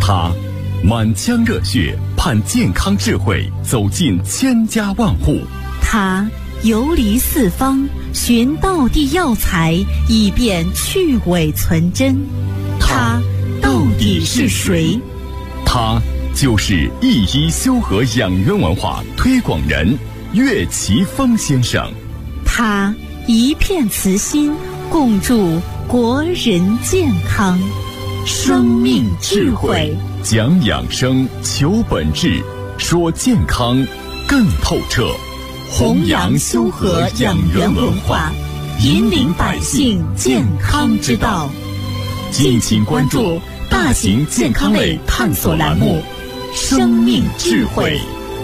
他满腔热血盼健康智慧走进千家万户， 他游离四方寻道地药材以便去伪存真，他到底是谁？ 他就是一医修和养元文化推广人岳奇峰先生。 他一片慈心共筑国人健康，生命智慧， 讲养生求本质，说健康更透彻， 弘扬修和养元文化，引领百姓健康之道。 敬请关注大型健康类探索栏目《生命智慧》。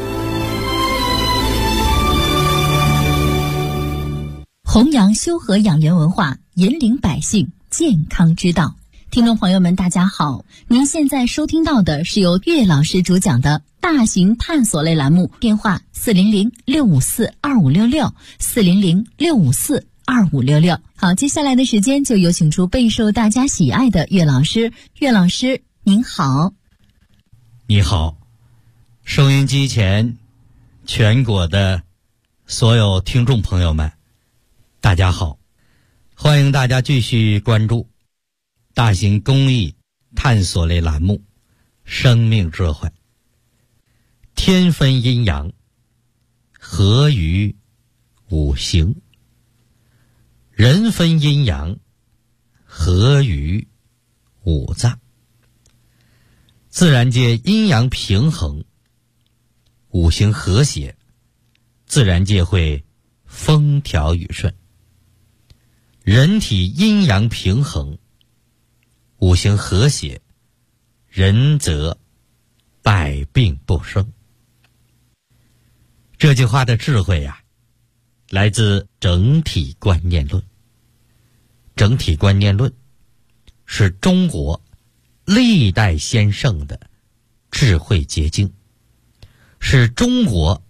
弘扬修和养元文化，引领百姓健康之道。听众朋友们大家好，您现在收听到的是由岳老师主讲的大型探索类栏目，电话400-654-2566 400-654-2566。好，接下来的时间就有请出备受大家喜爱的岳老师。岳老师您好。 你好，收音机前全国的所有听众朋友们大家好，欢迎大家继续关注大型公益探索类栏目《生命智慧》。天分阴阳，合于五行；人分阴阳，合于五脏。自然界阴阳平衡，五行和谐，自然界会风调雨顺。人体阴阳平衡，五行和谐，人则百病不生。这句话的智慧啊，来自整体观念论。整体观念论是中国历代先圣的智慧结晶，是中国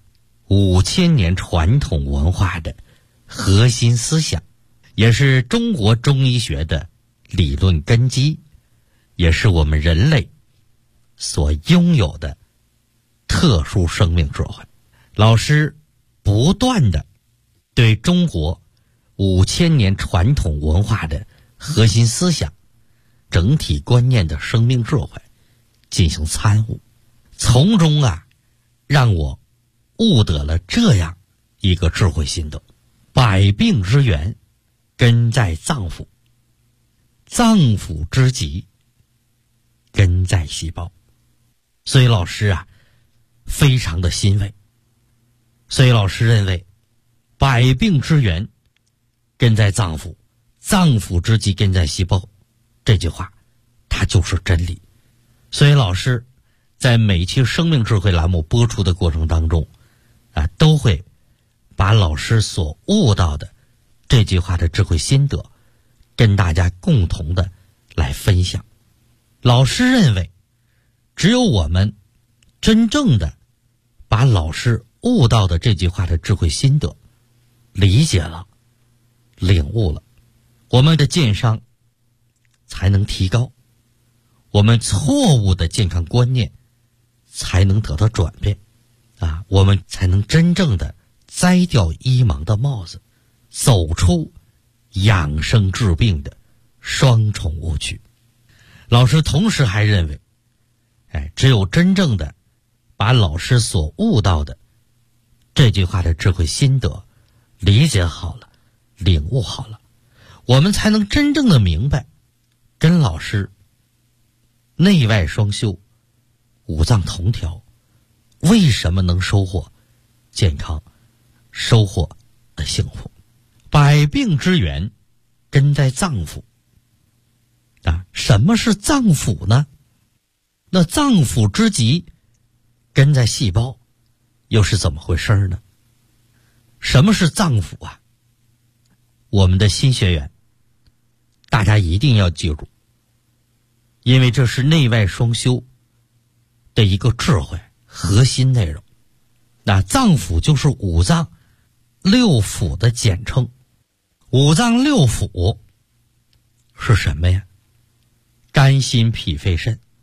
5000年传统文化的核心思想，也是中国中医学的理论根基，也是我们人类所拥有的特殊生命智慧。老师不断地对中国5000年传统文化的核心思想、整体观念的生命智慧进行参悟，从中让我悟得了这样一个智慧心得：百病之源根在脏腑，脏腑之疾根在细胞。所以老师非常的欣慰。所以老师认为，百病之源根在脏腑，脏腑之疾根在细胞，这句话它就是真理。所以老师在每期生命智慧栏目播出的过程当中都会把老师所悟到的这句话的智慧心得跟大家共同的来分享。老师认为，只有我们真正的把老师悟到的这句话的智慧心得理解了、领悟了，我们的健康才能提高，我们错误的健康观念才能得到转变我们才能真正的摘掉医盲的帽子，走出养生治病的双重误区。老师同时还认为，只有真正的把老师所悟到的这句话的智慧心得理解好了、领悟好了，我们才能真正的明白，跟老师内外双修、五脏同调，为什么能收获健康、收获的幸福。百病之源根在脏腑什么是脏腑呢？那脏腑之疾根在细胞，又是怎么回事呢？什么是脏腑我们的新学员大家一定要记住，因为这是内外双修的一个智慧核心内容。脏腑就是五脏六腑的简称。五脏六腑是什么呀？肝心脾肺肾，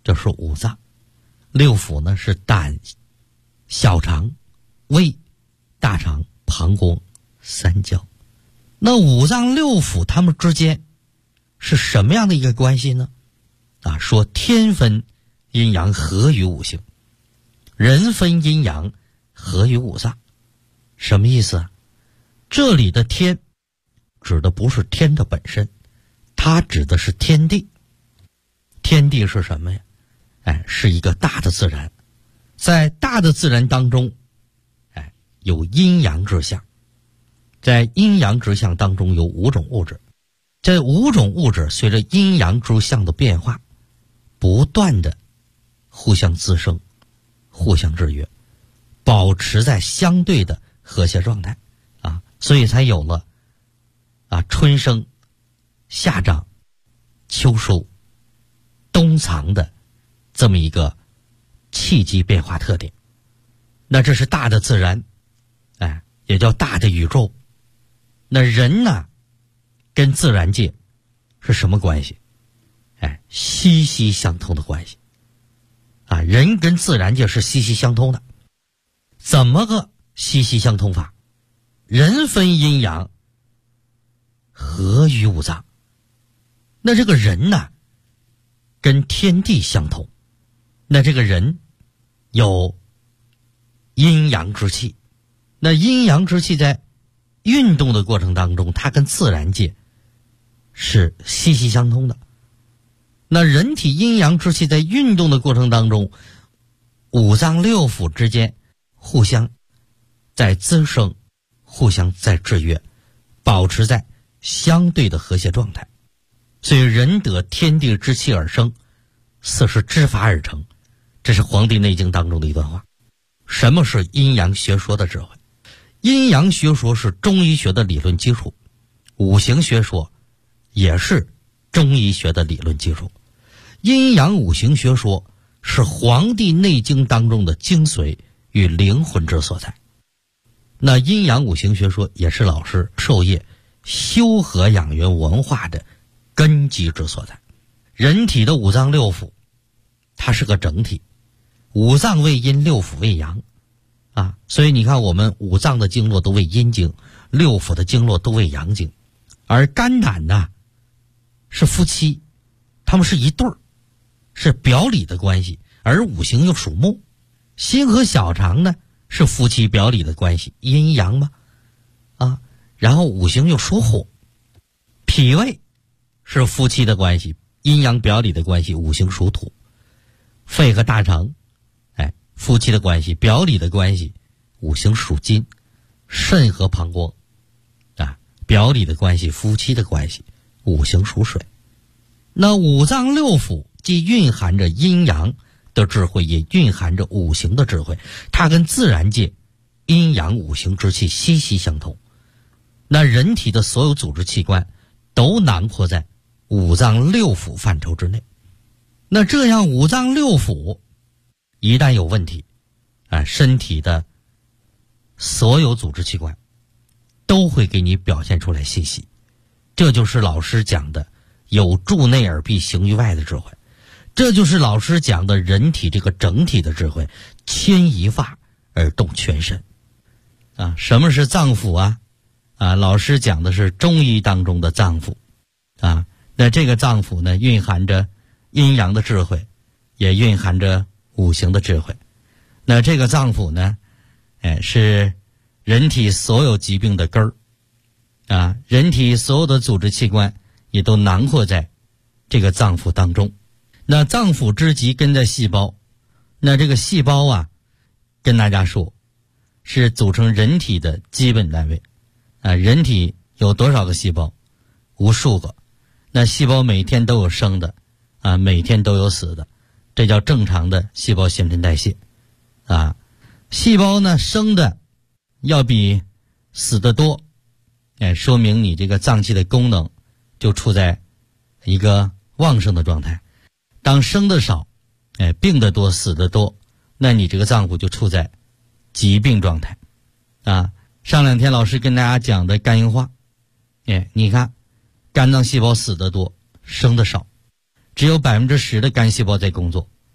就是五脏，六腑呢是胆、小肠、胃、大肠、膀胱、三焦。那五脏六腑它们之间是什么样的一个关系呢？说天分阴阳合于五行，人分阴阳合于五脏。什么意思啊？这里的天指的不是天的本身，它指的是天地。天地是什么呀？是一个大的自然，在大的自然当中，有阴阳之象，在阴阳之象当中有5种物质，这5种物质随着阴阳之象的变化，不断的互相滋生，互相制约，保持在相对的和谐状态所以才有了春生、夏长、秋收、冬藏的这么一个气机变化特点。那这是大的自然，也叫大的宇宙。那人呢，跟自然界是什么关系？息息相通的关系人跟自然界是息息相通的。怎么个息息相通法？人分阴阳合于五脏。那这个人呢，跟天地相同。那这个人有阴阳之气，那阴阳之气在运动的过程当中，它跟自然界是息息相通的。那人体阴阳之气在运动的过程当中，五脏六腑之间互相在滋生，互相在制约，保持在相对的和谐状态。所以人得天地之气而生，色是之法而成。这是《黄帝内经》当中的一段话。什么是阴阳学说的智慧？阴阳学说是中医学的理论基础，五行学说也是中医学的理论基础。阴阳五行学说是《黄帝内经》当中的精髓与灵魂之所在。那阴阳五行学说也是老师授业修和养元文化的根基之所在。人体的五脏六腑它是个整体，五脏为阴，六腑为阳所以你看我们五脏的经络都为阴经，六腑的经络都为阳经。而肝胆呢是夫妻，他们是一对儿，是表里的关系，而五行又属木。心和小肠呢是夫妻表里的关系，阴阳嘛然后五行又属火。脾胃是夫妻的关系，阴阳表里的关系，五行属土。肺和大肠夫妻的关系，表里的关系，五行属金。肾和膀胱表里的关系，夫妻的关系，五行属水。那五脏六腑既蕴含着阴阳的智慧，也蕴含着五行的智慧，它跟自然界阴阳五行之气息息相通。那人体的所有组织器官都囊括在五脏六腑范畴之内。那这样五脏六腑一旦有问题身体的所有组织器官都会给你表现出来信息。这就是老师讲的有助内而必行于外的智慧，这就是老师讲的人体这个整体的智慧，牵一发而动全身什么是脏腑老师讲的是中医当中的脏腑那这个脏腑呢，蕴含着阴阳的智慧，也蕴含着五行的智慧。那这个脏腑呢是人体所有疾病的根儿人体所有的组织器官也都囊括在这个脏腑当中。那脏腑之极根在细胞，那这个细胞跟大家说是组成人体的基本单位人体有多少个细胞？无数个。那细胞每天都有生的每天都有死的，这叫正常的细胞新陈代谢细胞呢生的要比死的多说明你这个脏器的功能就处在一个旺盛的状态。当生的少病的多，死的多，那你这个脏腑就处在疾病状态上2天老师跟大家讲的肝硬化你看肝脏细胞死的多，生的少，只有10%的肝细胞在工作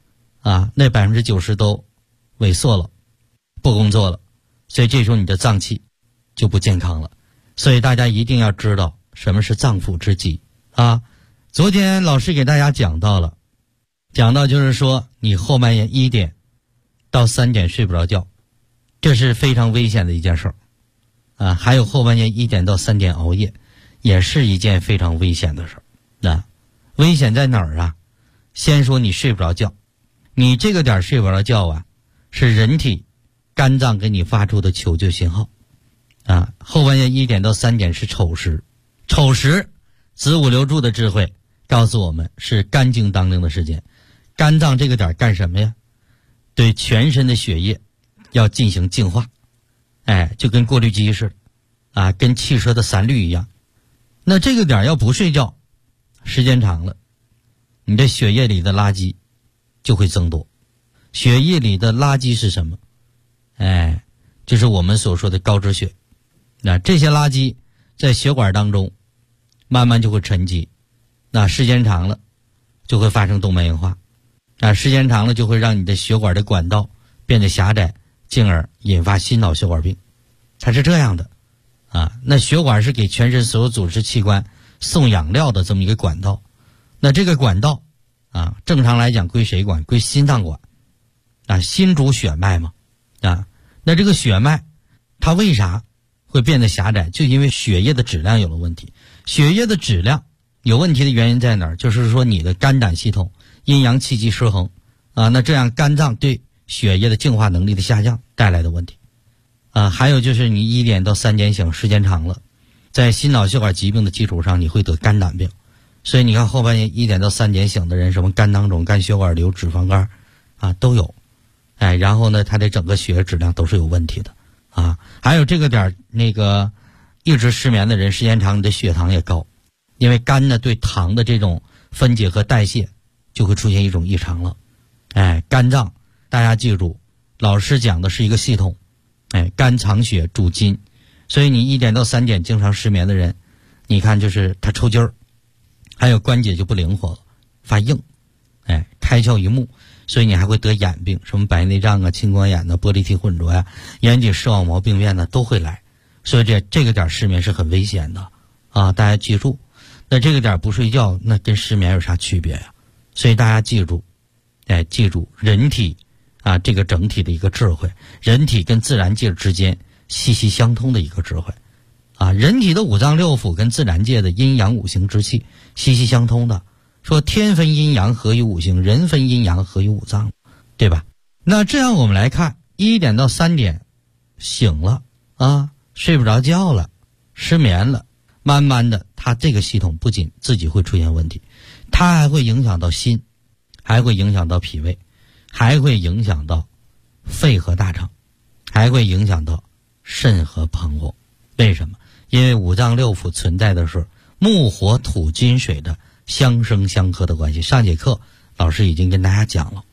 那90%都萎缩了，不工作了，所以这时候你的脏器就不健康了。所以大家一定要知道什么是脏腑之疾昨天老师给大家讲到就是说你后半夜1点到3点睡不着觉，这是非常危险的一件事儿还有后半夜1点到3点熬夜，也是一件非常危险的事儿危险在哪儿先说你睡不着觉，你这个点睡不着觉是人体肝脏给你发出的求救信号后半夜1点到3点是丑时，丑时子午流注的智慧告诉我们是肝经当令的时间。肝脏这个点干什么呀？对全身的血液要进行净化就跟过滤机似的跟汽车的3滤一样。那这个点要不睡觉，时间长了，你的血液里的垃圾就会增多。血液里的垃圾是什么？就是我们所说的高脂血。这些垃圾在血管当中慢慢就会沉积，时间长了就会发生动脉硬化时间长了就会让你的血管的管道变得狭窄，进而引发心脑血管病。它是这样的那血管是给全身所有组织器官送养料的这么一个管道。那这个管道正常来讲归谁管？归心脏管心主血脉嘛那这个血脉它为啥会变得狭窄？就因为血液的质量有了问题。血液的质量有问题的原因在哪儿？就是说你的肝胆系统阴阳气机失衡那这样肝脏对血液的净化能力的下降带来的问题还有就是你1点到3点醒，时间长了，在心脑血管疾病的基础上你会得肝胆病。所以你看后半夜1点到3点醒的人，什么肝囊肿、肝血管瘤、脂肪肝都有然后呢他的整个血液质量都是有问题的还有这个点一直失眠的人，时间长你的血糖也高，因为肝呢对糖的这种分解和代谢就会出现一种异常了肝脏大家记住，老师讲的是一个系统肝藏血主筋，所以你1点到3点经常失眠的人，你看就是他抽筋儿，还有关节就不灵活了，发硬开窍于目，所以你还会得眼病，什么白内障青光眼玻璃体混浊眼底视网膜病变都会来。所以这个点失眠是很危险的大家记住。那这个点不睡觉，那跟失眠有啥区别呀？所以大家记住记住人体这个整体的一个智慧，人体跟自然界之间息息相通的一个智慧人体的五脏六腑跟自然界的阴阳五行之气息息相通的。说天分阴阳合于五行，人分阴阳合于五脏，对吧？那这样我们来看，1点到3点醒了睡不着觉了，失眠了，慢慢的它这个系统不仅自己会出现问题，它还会影响到心，还会影响到脾胃，还会影响到肺和大肠，还会影响到肾和膀胱。为什么？因为五脏六腑存在的是木火土金水的相生相克的关系。上节课老师已经跟大家讲了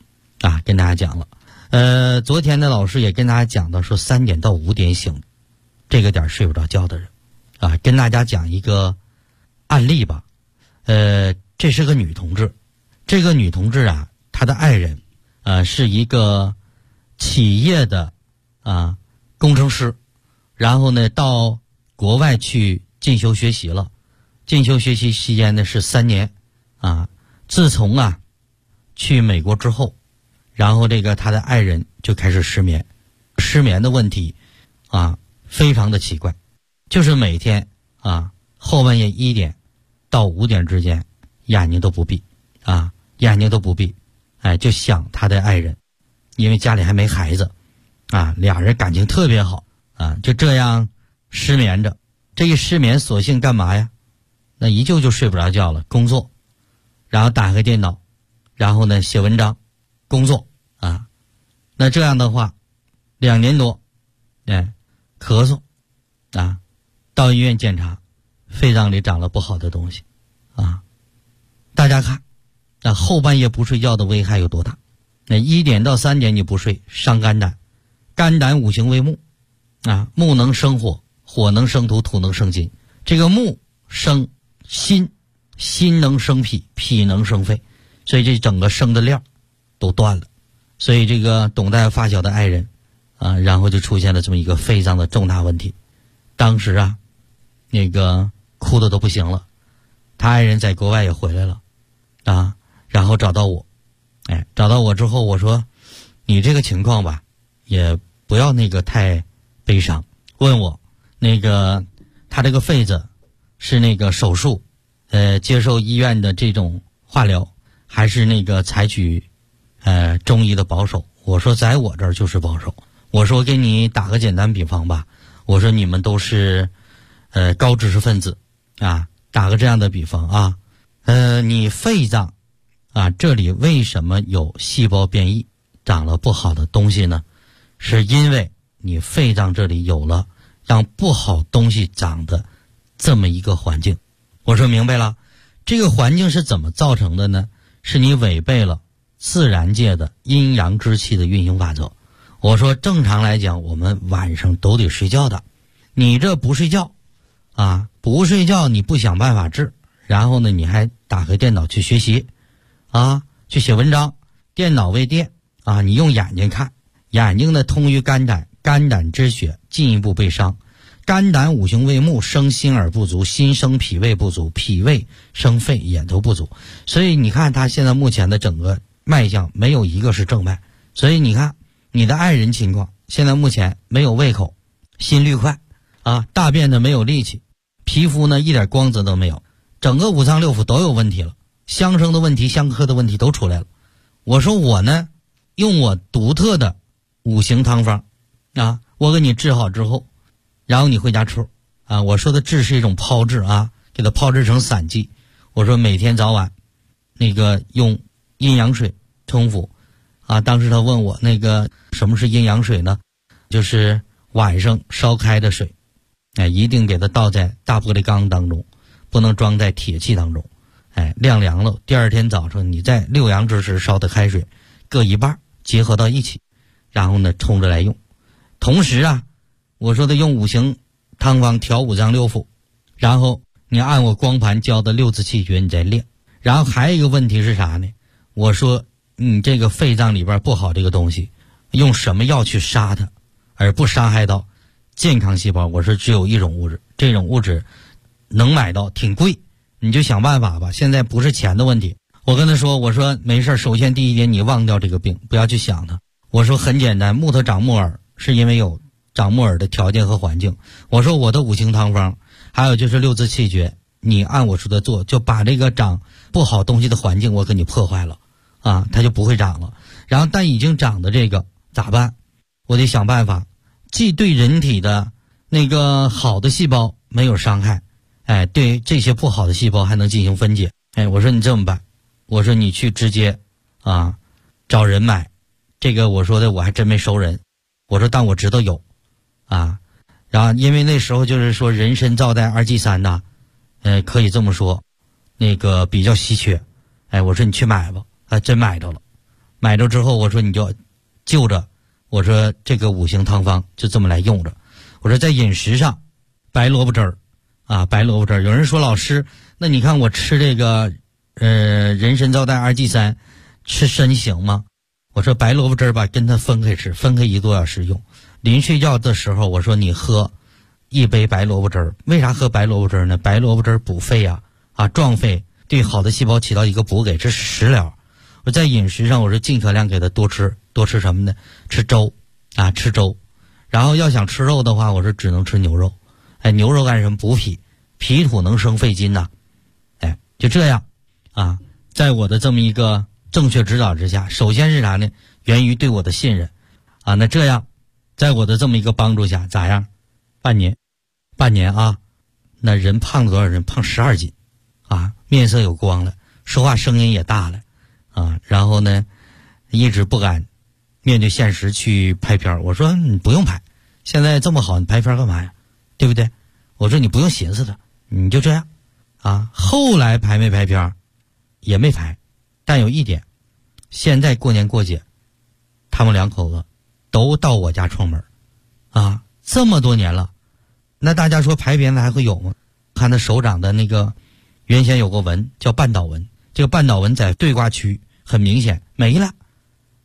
昨天的老师也跟大家讲到说3点到5点醒，这个点睡不着觉的人跟大家讲一个案例吧。这是个女同志，这个女同志她的爱人是一个企业的工程师，然后呢到国外去进修学习了，进修学习期间呢是3年自从去美国之后，然后他的爱人就开始失眠的问题非常的奇怪，就是每天后半夜1点到5点之间眼睛都不闭就想他的爱人，因为家里还没孩子俩人感情特别好就这样失眠着。这一失眠索性干嘛呀？那一就睡不着觉了，工作，然后打开电脑，然后呢写文章，工作那这样的话2年多咳嗽到医院检查，肺脏里长了不好的东西大家看后半夜不睡觉的危害有多大。那1点到3点你不睡，伤肝胆，肝胆五行为木木能生火，火能生土，土能生金。这个木生心，心能生脾，脾能生肺，所以这整个生的链都断了所以这个董大夫发小的爱人啊，然后就出现了这么一个肺脏的重大问题。当时啊，那个哭的都不行了，他爱人在国外也回来了啊，然后找到我，找到我之后我说你这个情况吧，也不要那个太悲伤，问我那个他这个肺子是那个手术接受医院的这种化疗，还是那个采取中医的保守。我说在我这儿就是保守。我说给你打个简单比方吧，我说你们都是高知识分子啊，打个这样的比方啊，你肺脏啊这里为什么有细胞变异长了不好的东西呢？是因为你肺脏这里有了让不好东西长的这么一个环境。我说明白了，这个环境是怎么造成的呢？是你违背了自然界的阴阳之气的运行法则。我说正常来讲我们晚上都得睡觉的，你这不睡觉啊，不睡觉你不想办法治，然后呢你还打开电脑去学习啊，去写文章，电脑为电啊，你用眼睛看，眼睛呢通于肝胆，肝胆之血进一步被伤，肝胆五行为木，生心而不足，心生脾胃不足，脾胃生肺也都不足。所以你看他现在目前的整个脉象没有一个是正脉。所以你看你的爱人情况，现在目前没有胃口，心率快啊，大便呢没有力气，皮肤呢一点光泽都没有，整个五脏六腑都有问题了，相生的问题相克的问题都出来了。我说我呢用我独特的五行汤方啊，我给你治好之后，然后你回家吃啊，我说的治是一种泡制啊，给它泡制成散剂。我说每天早晚那个用阴阳水冲服啊。当时他问我那个什么是阴阳水呢？就是晚上烧开的水，一定给它倒在大玻璃缸当中，不能装在铁器当中，晾凉了，第二天早上你在六阳之时烧的开水各一半结合到一起，然后呢冲着来用。同时啊，我说的用五行汤方调五脏六腑，然后你按我光盘教的六字气诀你再练。然后还有一个问题是啥呢？我说你这个肺脏里边不好这个东西，用什么药去杀它而不伤害到健康细胞？我说只有一种物质，这种物质能买到挺贵，你就想办法吧，现在不是钱的问题。我跟他说，我说没事，首先第一点你忘掉这个病，不要去想它。我说很简单，木头长木耳是因为有长木耳的条件和环境。我说我的五行汤方还有就是六字气诀，你按我说的做，就把这个长不好东西的环境我给你破坏了啊，它就不会长了。然后但已经长的这个咋办？我得想办法既对人体的那个好的细胞没有伤害，对这些不好的细胞还能进行分解。我说你这么办，我说你去直接啊找人买这个。我说的我还真没收人，我说但我知道有啊。然后因为那时候就是说人参皂苷2G3呐，可以这么说，那个比较稀缺。我说你去买吧，还真买着了。买着之后我说你就就着我说这个五行汤方就这么来用着。我说在饮食上白萝卜汁儿啊，白萝卜汁儿。有人说老师，那你看我吃这个人参皂苷2G3吃参行吗？我说白萝卜汁儿吧跟它分开吃，分开1多小时用。临睡觉的时候我说你喝一杯白萝卜汁儿。为啥喝白萝卜汁儿呢？白萝卜汁儿补肺啊，壮肺，对好的细胞起到一个补给，这是食疗。我在饮食上我说尽可量给它多吃什么呢？吃粥啊，吃粥。然后要想吃肉的话，我说只能吃牛肉。牛肉干什么？补脾，脾土能生肺金呐。就这样啊，在我的这么一个正确指导之下，首先是啥呢？源于对我的信任啊。那这样在我的这么一个帮助下，咋样？半年啊，那人胖了多少人？胖12斤啊，面色有光了，说话声音也大了啊。然后呢一直不敢面对现实去拍片。我说你不用拍，现在这么好，你拍片干嘛呀？对不对？我说你不用寻思了，你就这样啊。后来拍没拍片也没拍，但有一点，现在过年过节他们2口子都到我家串门啊，这么多年了，那大家说拍片子还会有吗？看他手掌的那个原先有个纹叫半岛纹，这个半岛纹在对卦区很明显没了，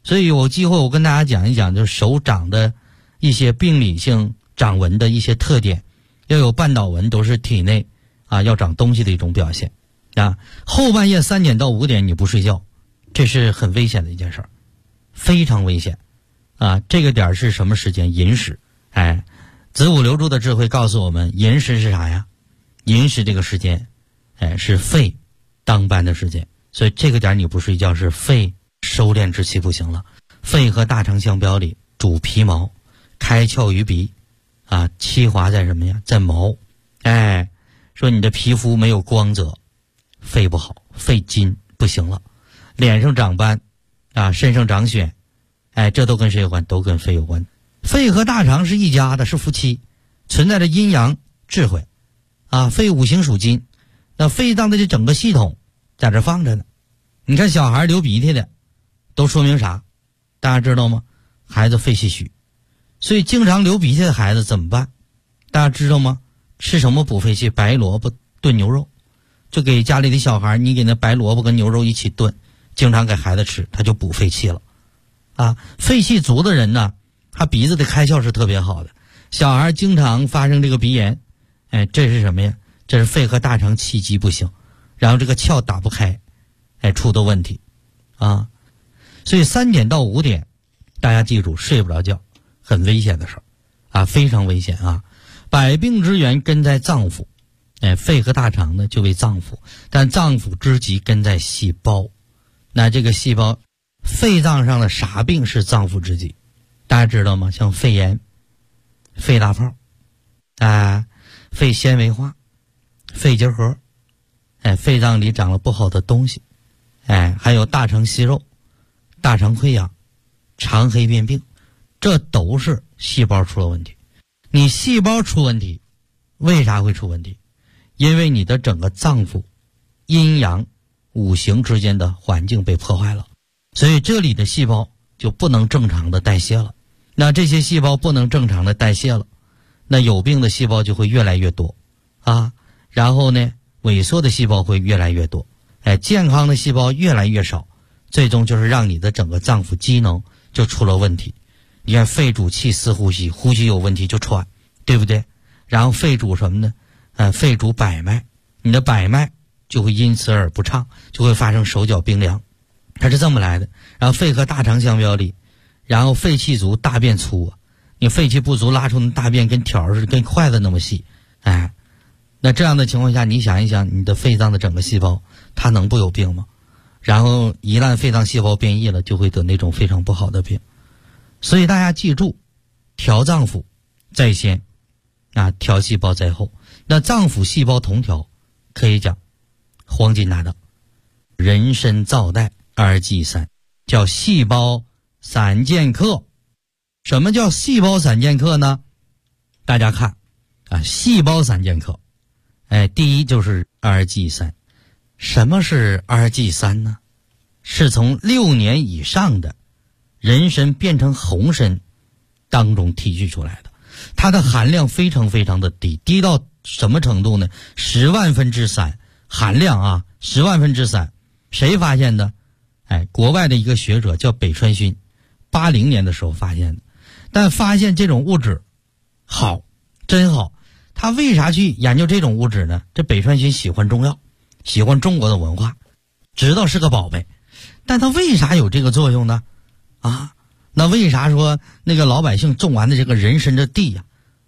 所以有机会我跟大家讲一讲，就是手长的一些病理性长纹的一些特点。要有半岛纹都是体内要长东西的一种表现后半夜3点到5点你不睡觉，这是很危险的一件事儿，非常危险这个点是什么时间？寅时。子午流注的智慧告诉我们，寅时是啥呀？寅时这个时间是肺当班的时间，所以这个点你不睡觉是肺收敛之气不行了。肺和大肠相表里，主皮毛，开窍于鼻气华在什么呀？在毛。说你的皮肤没有光泽，肺不好，肺金不行了。脸上长斑身上长癣，这都跟谁有关？都跟肺有关。肺和大肠是一家的，是夫妻，存在着阴阳智慧肺五行属金，那肺脏的这整个系统在这放着呢。你看小孩流鼻涕的都说明啥？大家知道吗？孩子肺气虚。所以经常流鼻涕的孩子怎么办？大家知道吗？吃什么补肺气？白萝卜炖牛肉，就给家里的小孩，你给那白萝卜跟牛肉一起炖，经常给孩子吃，他就补肺气了肺气足的人呢，他鼻子的开窍是特别好的。小孩经常发生这个鼻炎，这是什么呀？这是肺和大肠气机不行，然后这个窍打不开，出的问题所以3点到5点大家记住，睡不着觉很危险的事儿非常危险百病之源根在脏腑，肺和大肠呢就为脏腑，但脏腑之疾根在细胞。那这个细胞，肺脏上的啥病是脏腑之疾？大家知道吗？像肺炎、肺大泡肺纤维化、肺结核，肺脏里长了不好的东西，还有大肠息肉、大肠溃疡、肠黑变病，这都是细胞出了问题。你细胞出问题，为啥会出问题？因为你的整个脏腑阴阳五行之间的环境被破坏了，所以这里的细胞就不能正常的代谢了。那这些细胞不能正常的代谢了，那有病的细胞就会越来越多然后呢，萎缩的细胞会越来越多，健康的细胞越来越少，最终就是让你的整个脏腑机能就出了问题。你看肺主气司呼吸，呼吸有问题就喘，对不对？然后肺主什么呢？肺主百脉，你的百脉就会因此而不畅，就会发生手脚冰凉，它是这么来的。然后肺和大肠相表里，然后肺气足，大便粗你肺气不足，拉出的大便跟条似的，跟筷子那么细，那这样的情况下，你想一想，你的肺脏的整个细胞，它能不有病吗？然后一旦肺脏细胞变异了，就会得那种非常不好的病。所以大家记住，调脏腑在先调细胞在后。那脏腑细胞同调，可以讲黄金搭档，人参皂带2剂3，叫细胞散剑客。什么叫细胞散剑客呢？大家看细胞散剑客，第一就是2剂3。什么是2剂3呢？是从6年以上的人参变成红参当中提取出来的，它的含量非常非常的低，低到什么程度呢？10万分之3含量10万分之3。谁发现的？国外的一个学者叫北川勋，80年的时候发现的。但发现这种物质好，真好。他为啥去研究这种物质呢？这北川勋喜欢中药，喜欢中国的文化，知道是个宝贝，但他为啥有这个作用呢？那为啥说那个老百姓种完的这个人参的地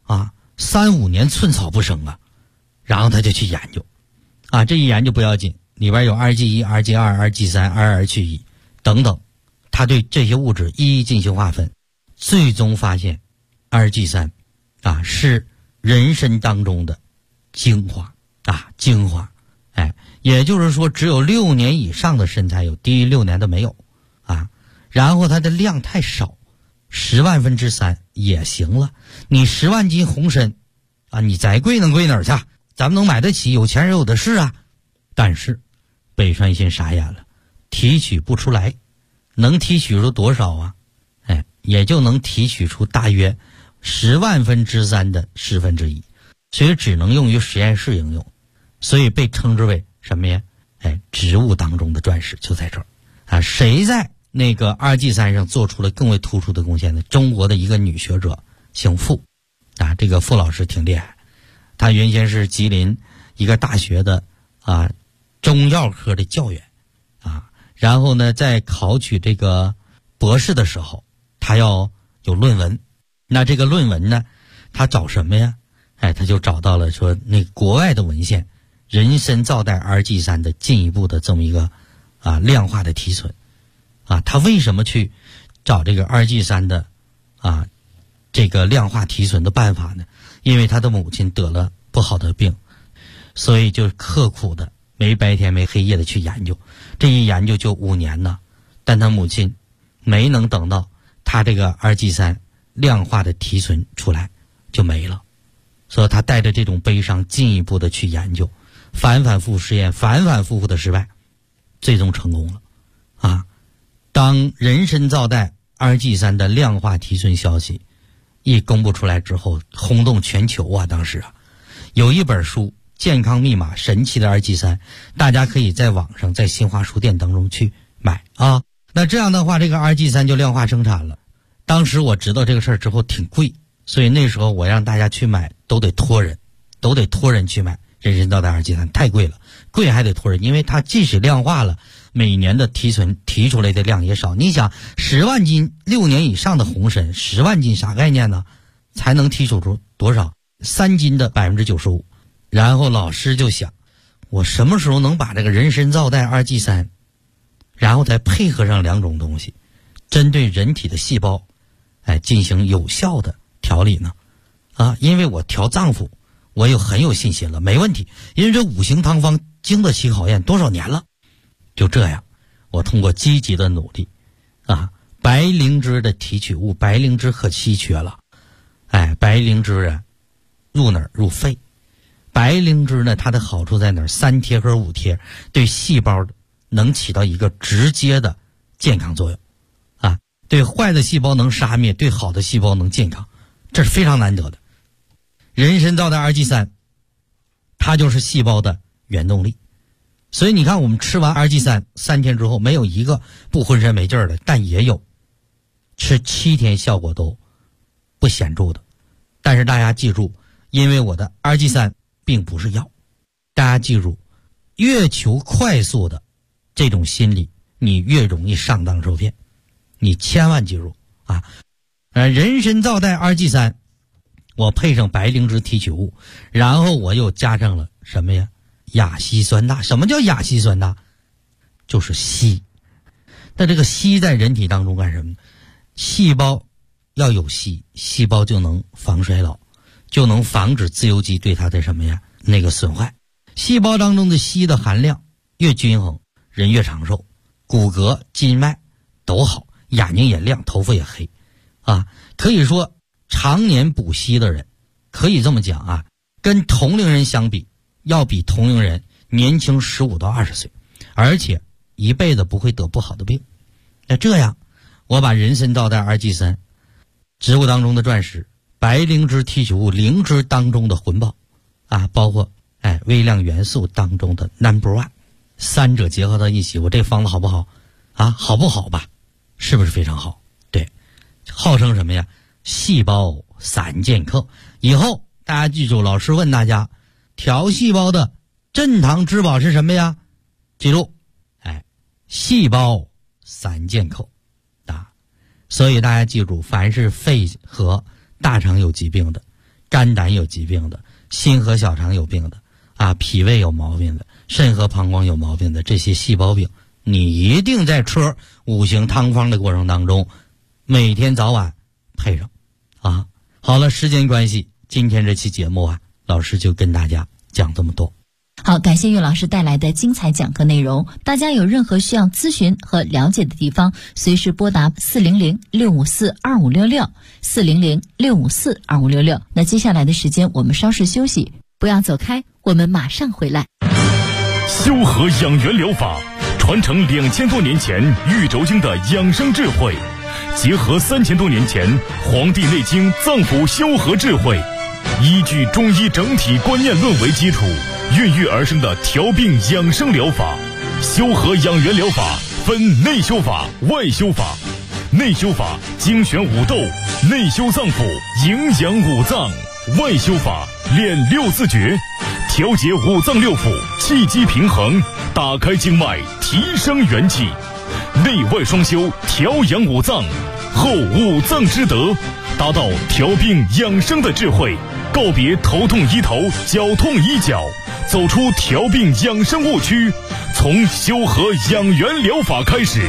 3、5年寸草不生然后他就去研究这一研究不要紧，里边有2剂1、2剂2、2剂3、2去1等等，他对这些物质一一进行划分，最终发现2剂3是人参当中的精华精华。也就是说只有6年以上的参才有，低于6年的没有然后它的量太少，10万分之3也行了。你10万斤红参你再贵能贵哪儿去？咱们能买得起，有钱人有的是但是北川勋傻眼了，提取不出来。能提取出多少也就能提取出大约10万分之3的1/10，所以只能用于实验室应用，所以被称之为什么呀？植物当中的钻石就在这儿谁在那个2G3上做出了更为突出的贡献的中国的一个女学者，姓傅啊，这个傅老师挺厉害，她原先是吉林一个大学的中药科的教员啊，然后呢在考取这个博士的时候，她要有论文，那这个论文呢她找什么呀？她就找到了说那国外的文献，人参皂苷 2G3的进一步的这么一个量化的提纯啊。她为什么去找这个 2G3的这个量化提纯的办法呢？因为她的母亲得了不好的病，所以就刻苦的没白天没黑夜的去研究，这一研究就5年呢，但她母亲没能等到她这个 2G3量化的提纯出来就没了，所以她带着这种悲伤进一步的去研究，反反复复实验，反反复复的失败，最终成功了啊！当人参皂苷 2G3的量化提纯消息一公布出来之后，轰动全球啊！当时有一本书《健康密码：神奇的 2G3》，大家可以在网上在新华书店当中去买啊。那这样的话，这个 2G3就量化生产了。当时我知道这个事儿之后挺贵，所以那时候我让大家去买都得托人去买人参皂苷 2G3，太贵了，贵还得托人，因为它即使量化了，每年的提纯提出来的量也少。你想10万斤6年以上的红参，10万斤啥概念呢？才能提取出多少？3斤的 95%。然后老师就想，我什么时候能把这个人参皂苷 2G3，然后再配合上2种东西，针对人体的细胞进行有效的调理呢？因为我调脏腑我很有信心了，没问题，因为这5行汤方经得起考验多少年了。就这样，我通过积极的努力白灵芝的提取物，白灵芝可稀缺了，白灵芝入哪儿？入肺。白灵芝呢，它的好处在哪儿？3贴和5贴对细胞能起到一个直接的健康作用对坏的细胞能杀灭，对好的细胞能健康，这是非常难得的。人参皂苷 2G3 它就是细胞的原动力，所以你看我们吃完 2G3 3天之后没有一个不浑身没劲儿的，但也有吃7天效果都不显著的。但是大家记住，因为我的 2G3 并不是药，大家记住，越求快速的这种心理，你越容易上当受骗，你千万记住人参皂苷 2G3 我配上白灵芝提取物，然后我又加上了什么呀？亚稀酸钠。什么叫亚稀酸钠？就是硒。那这个硒在人体当中干什么呢？细胞要有硒，细胞就能防衰老，就能防止自由基对它的什么呀？那个损坏。细胞当中的硒的含量越均衡，人越长寿，骨骼筋脉都好，眼睛也亮，头发也黑可以说常年补硒的人，可以这么讲跟同龄人相比，要比同龄人年轻15到20岁，而且一辈子不会得不好的病。那这样我把人参皂苷 2G3 植物当中的钻石，白灵芝提取物灵芝当中的魂宝包括微量元素当中的 No.1， 3者结合到一起，我这方子好不好好不好吧？是不是非常好？对，号称什么呀？细胞散健客。以后大家记住，老师问大家调细胞的镇堂之宝是什么呀？记住细胞散健客所以大家记住，凡是肺和大肠有疾病的，肝胆有疾病的，心和小肠有病的脾胃有毛病的，肾和膀胱有毛病的，这些细胞病你一定在吃5行汤方的过程当中每天早晚配上好了，时间关系，今天这期节目老师就跟大家讲这么多。 好，感谢岳老师带来的精彩讲课内容。大家有任何需要咨询和了解的地方，随时拨打400-654-2566 400-654-2566。那接下来的时间我们稍事休息，不要走开，我们马上回来。 修和养元疗法传承2000多年前玉轴经的养生智慧，结合3000多年前《黄帝内经》脏腑修和智慧，依据中医整体观念论为基础，孕育而生的调病养生疗法。修和养元疗法分内修法、外修法。内修法精选五斗，内修脏腑，营养五脏；外修法练六字诀，调节五脏六腑，气机平衡，打开经脉，提升元气。内外双修，调养五脏，后五脏之德，达到调病养生的智慧。告别头痛医头，脚痛医脚，走出调病养生误区，从修和养元疗法开始。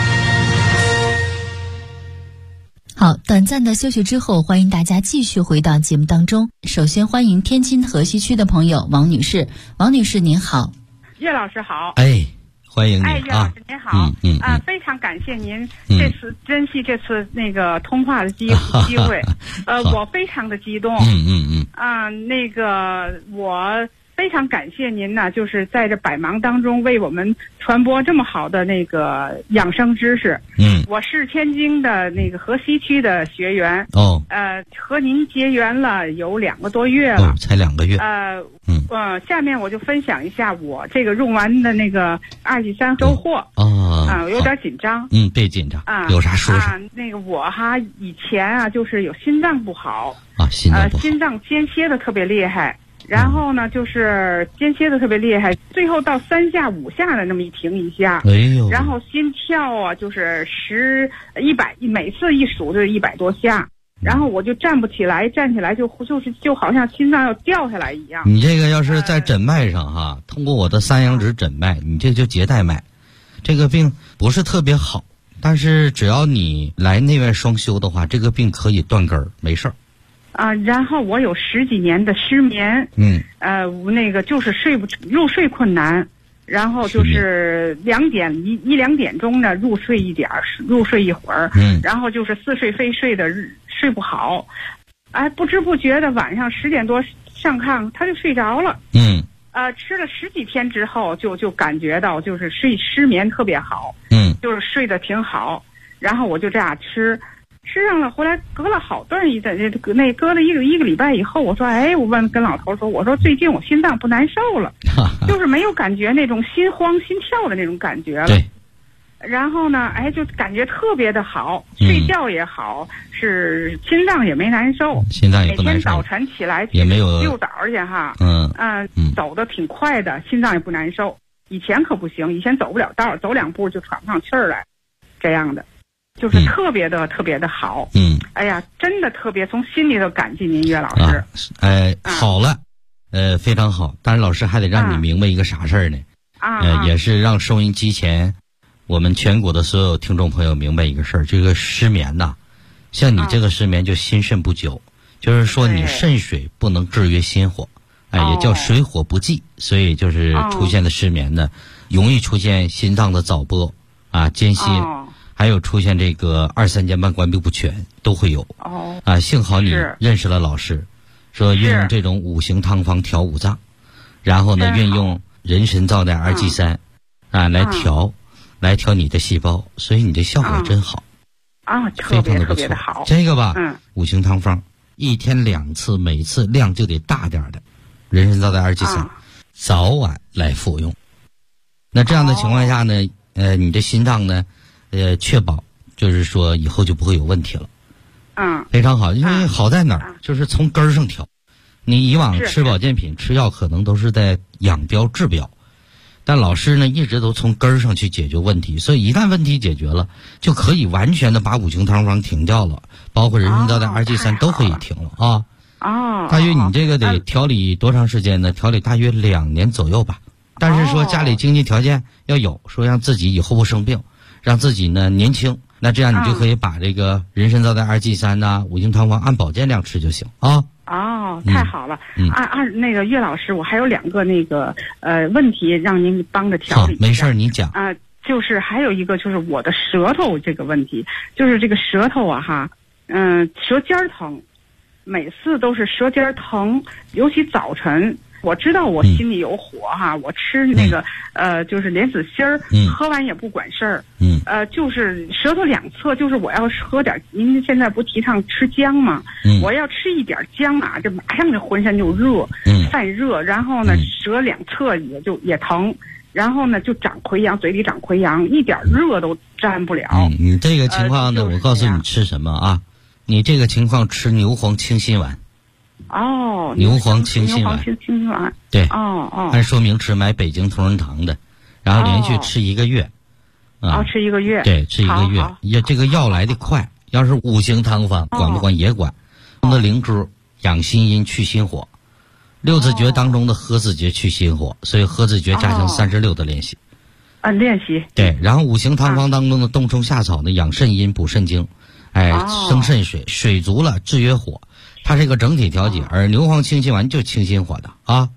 好，短暂的休息之后，欢迎大家继续回到节目当中。首先欢迎天津河西区的朋友王女士。王女士您好。 岳老师好。 哎，欢迎你岳老师您好。非常感谢您这次珍惜这次那个通话的机会。我非常的激动。那个我非常感谢您呢，就是在这百忙当中为我们传播这么好的那个养生知识。我是天津的那个河西区的学员。和您结缘了有2个多月了。 才2个月。 下面我就分享一下我这个用完的那个2G3收获。我有点紧张。 别紧张。有啥说说。 那个我以前就是有心脏不好。 心脏不好。 心脏间歇的特别厉害。然后呢，就是间歇的特别厉害，最后到3下5下的那么一停一下，然后心跳就是100，每次一数就是100多下，然后我就站不起来，站起来就好像心脏要掉下来一样。 你这个要是在诊脉上通过我的3阳指诊脉，你这就结带脉，这个病不是特别好，但是只要你来内外双修的话，这个病可以断根儿，没事儿。 然后我有10几年的失眠。那个就是入睡困难，然后就是1、2点钟呢入睡一会儿。然后就是似睡非睡的睡不好。不知不觉的晚上10点多上炕他就睡着了。吃了10几天之后就感觉到就是失眠特别好。就是睡得挺好，然后我就这样吃上了，后来隔了好段隔了一个礼拜以后，我说我跟老头说，我说最近我心脏不难受了，就是没有感觉那种心慌心跳的那种感觉了。 对。 然后呢，就感觉特别的好，睡觉也好，是心脏也没难受， 心脏也不难受。 每天早晨起来也没有遛早去走得挺快的，心脏也不难受。以前可不行，以前走不了道，走2步就喘不上气儿来，这样的。就是特别的好。真的特别从心里头感激您岳老师。 好了，非常好。但是老师还得让你明白一个啥事儿呢？也是让收音机前我们全国的所有听众朋友明白一个事儿，这个失眠呐，像你这个失眠就心肾不久，就是说你肾水不能制约心火，也叫水火不济，所以就是出现的失眠呢，容易出现心脏的早搏间歇。还有出现这个2、3间半关闭不全都会有。幸好你认识了老师，说运用这种5行汤方调五脏，然后呢运用人参皂苷2G3来调你的细胞，所以你的效果真好。非常的不错。 好。 这个吧，5行汤方1天2次，每次量就得大点的人参皂苷2G3，早晚来服用。那这样的情况下呢，你的心脏呢确保就是说以后就不会有问题了。非常好。因为好在哪儿，就是从根儿上调。你以往吃保健品吃药可能都是在养标治标，但老师呢一直都从根儿上去解决问题，所以一旦问题解决了，就可以完全的把5行汤方停掉了，包括人参皂苷2G3都可以停了大约你这个得调理多长时间呢？调理大约2年左右吧。但是说家里经济条件要有，说让自己以后不生病，让自己呢年轻，那这样你就可以把这个人参皂苷2G35行汤方按保健量吃就行太好了。那个岳老师，我还有2个那个问题让您帮着调理。 没事你讲。 就是还有一个就是我的舌头这个问题，就是这个舌头舌尖疼，每次都是舌尖疼，尤其早晨。我知道我心里有火我吃那个就是莲子心儿，喝完也不管事儿。就是舌头2侧，就是我要喝点，您现在不提倡吃姜吗？我要吃一点姜这马上就浑身就热，散热，然后呢舌2侧也疼， 然后呢就长溃疡，嘴里长溃疡，一点热都沾不了。 你这个情况呢，我告诉你吃什么啊？你这个情况吃牛黄清心丸。牛黄清心丸。对。按说明吃，买北京同仁堂的，然后连续吃1个月。 吃1个月。 对，吃1个月。这个药来得快，要是五行汤方，管不管也管。的灵珠养心阴去心火，六字诀当中的合子诀去心火，所以合子诀加强36的练习。 练习。 对，然后五行汤方当中的冬虫夏草呢，养肾阴补肾精，生肾水，水足了制约火，它是一个整体调节。而牛黄清心丸就清心火的啊。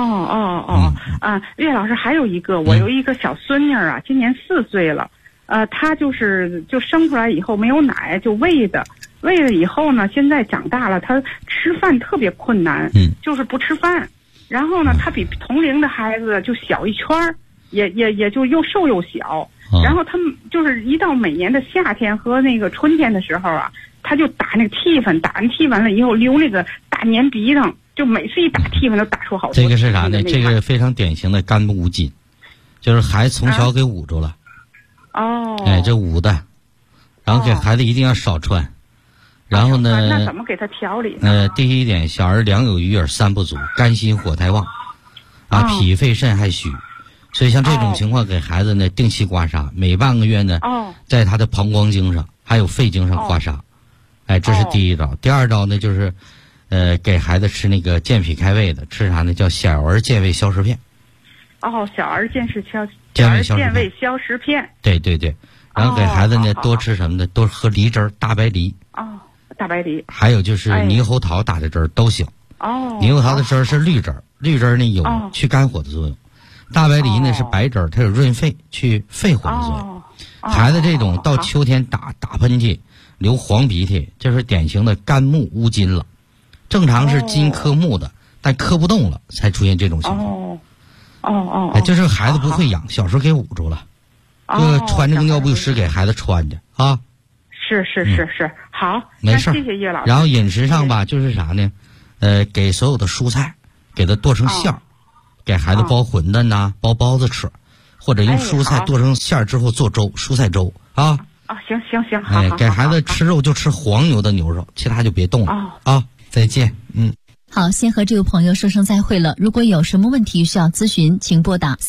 岳老师还有一个，我有一个小孙女啊，今年4岁了，她就生出来以后没有奶，就喂了以后呢，现在长大了，她吃饭特别困难，就是不吃饭。然后呢，她比同龄的孩子就小一圈儿，也就又瘦又小。然后他们就是一到每年的夏天和那个春天的时候啊，他就打那个涕粉，打完涕完了以后流那个大粘鼻涕，就每次一打涕粉都打出好多。 这个是啥呢？这个非常典型的肝不无筋，就是孩子从小给捂住了。这捂的，然后给孩子一定要少穿。然后呢？ 那怎么给他调理呢？ 第一点，小儿两有余而三不足，肝心火太旺，脾肺肾还虚。所以像这种情况，给孩子呢定期刮痧，每半个月呢，在他的膀胱经上还有肺经上刮痧，这是第一招。第二招呢，就是给孩子吃那个健脾开胃的，吃啥呢？叫小儿健胃消食片。 小儿健胃消食片。 对。然后给孩子呢多吃什么呢？多喝梨汁儿，大白梨。 大白梨。 还有就是猕猴桃打的汁儿都行。猕猴桃的汁儿是绿汁儿，绿汁儿呢有去肝火的作用。大白梨呢是白汁儿，它有润肺、去肺火的作用。孩子这种到秋天打喷嚏、流黄鼻涕，这是典型的肝木乌金了。正常是金克木的，但克不动了，才出现这种情况。就是孩子不会养，小时候给捂住了，穿这个尿不湿给孩子穿着啊。 是，好， 没事， 谢谢叶老师。 然后饮食上吧，就是啥呢？给所有的蔬菜给它剁成馅儿。给孩子包馄饨呐，包包子吃，或者用蔬菜剁成馅儿之后做粥，蔬菜粥啊。 行，好。 给孩子吃肉就吃黄牛的牛肉，其他就别动了再见。 好，先和这位朋友说声再会了。如果有什么问题需要咨询，请拨打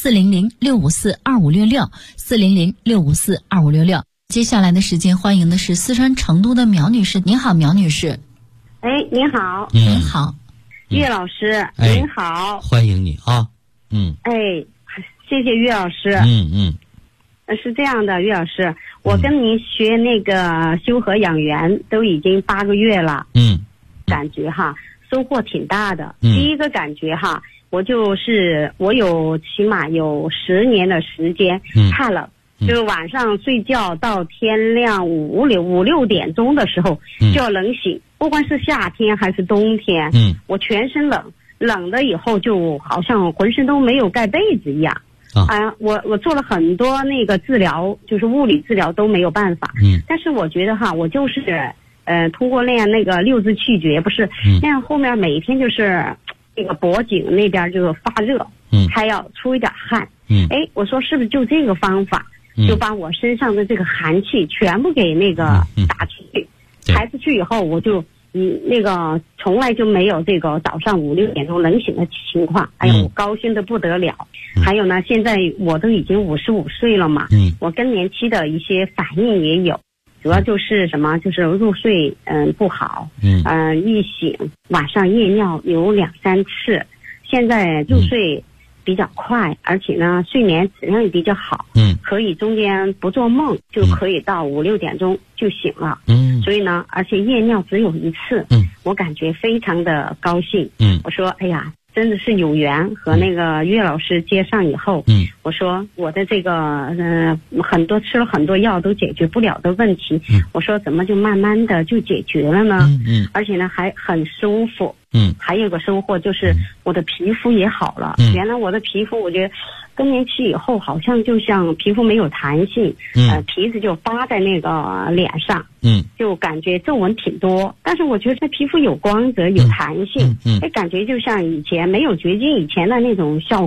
400-654-2566，400-654-2566。接下来的时间，欢迎的是四川成都的苗女士。您好，苗女士。 您好。 您好。 岳老师，您好， 欢迎你啊。 谢谢岳老师。是这样的，岳老师，我跟您学那个修和养元都已经8个月了。感觉收获挺大的。第一个感觉我有起码有10年的时间怕冷，就是晚上睡觉到天亮5、6点钟的时候就要冷醒。不管是夏天还是冬天，我全身冷的以后就好像浑身都没有盖被子一样。我做了很多那个治疗，就是物理治疗都没有办法。但是我觉得我就是通过练那个6字气诀，不是那样，后面每天就是那个脖颈那边就发热，还要出一点汗。我说是不是就这个方法，就把我身上的这个寒气全部给那个打出去。孩子去以后，我就那个从来就没有这个早上5、6点钟冷醒的情况。我高兴的不得了。还有呢，现在我都已经55岁了嘛，我更年期的一些反应也有，主要就是什么，就是入睡不好，一醒晚上夜尿有2、3次，现在入睡比较快，而且呢睡眠质量也比较好，可以中间不做梦就可以到5、6点钟就醒了，所以呢，而且夜尿只有1次，我感觉非常的高兴，我说哎呀，真的是有缘和那个岳老师接上以后，我说我的这个吃了很多药都解决不了的问题，我说怎么就慢慢的就解决了呢？而且呢还很舒服。还有个收获就是我的皮肤也好了。原来我的皮肤我觉得更年期以后好像就像皮肤没有弹性，皮子就扒在那个脸上，就感觉皱纹挺多。但是我觉得皮肤有光泽有弹性，感觉就像以前没有绝经以前的那种效果。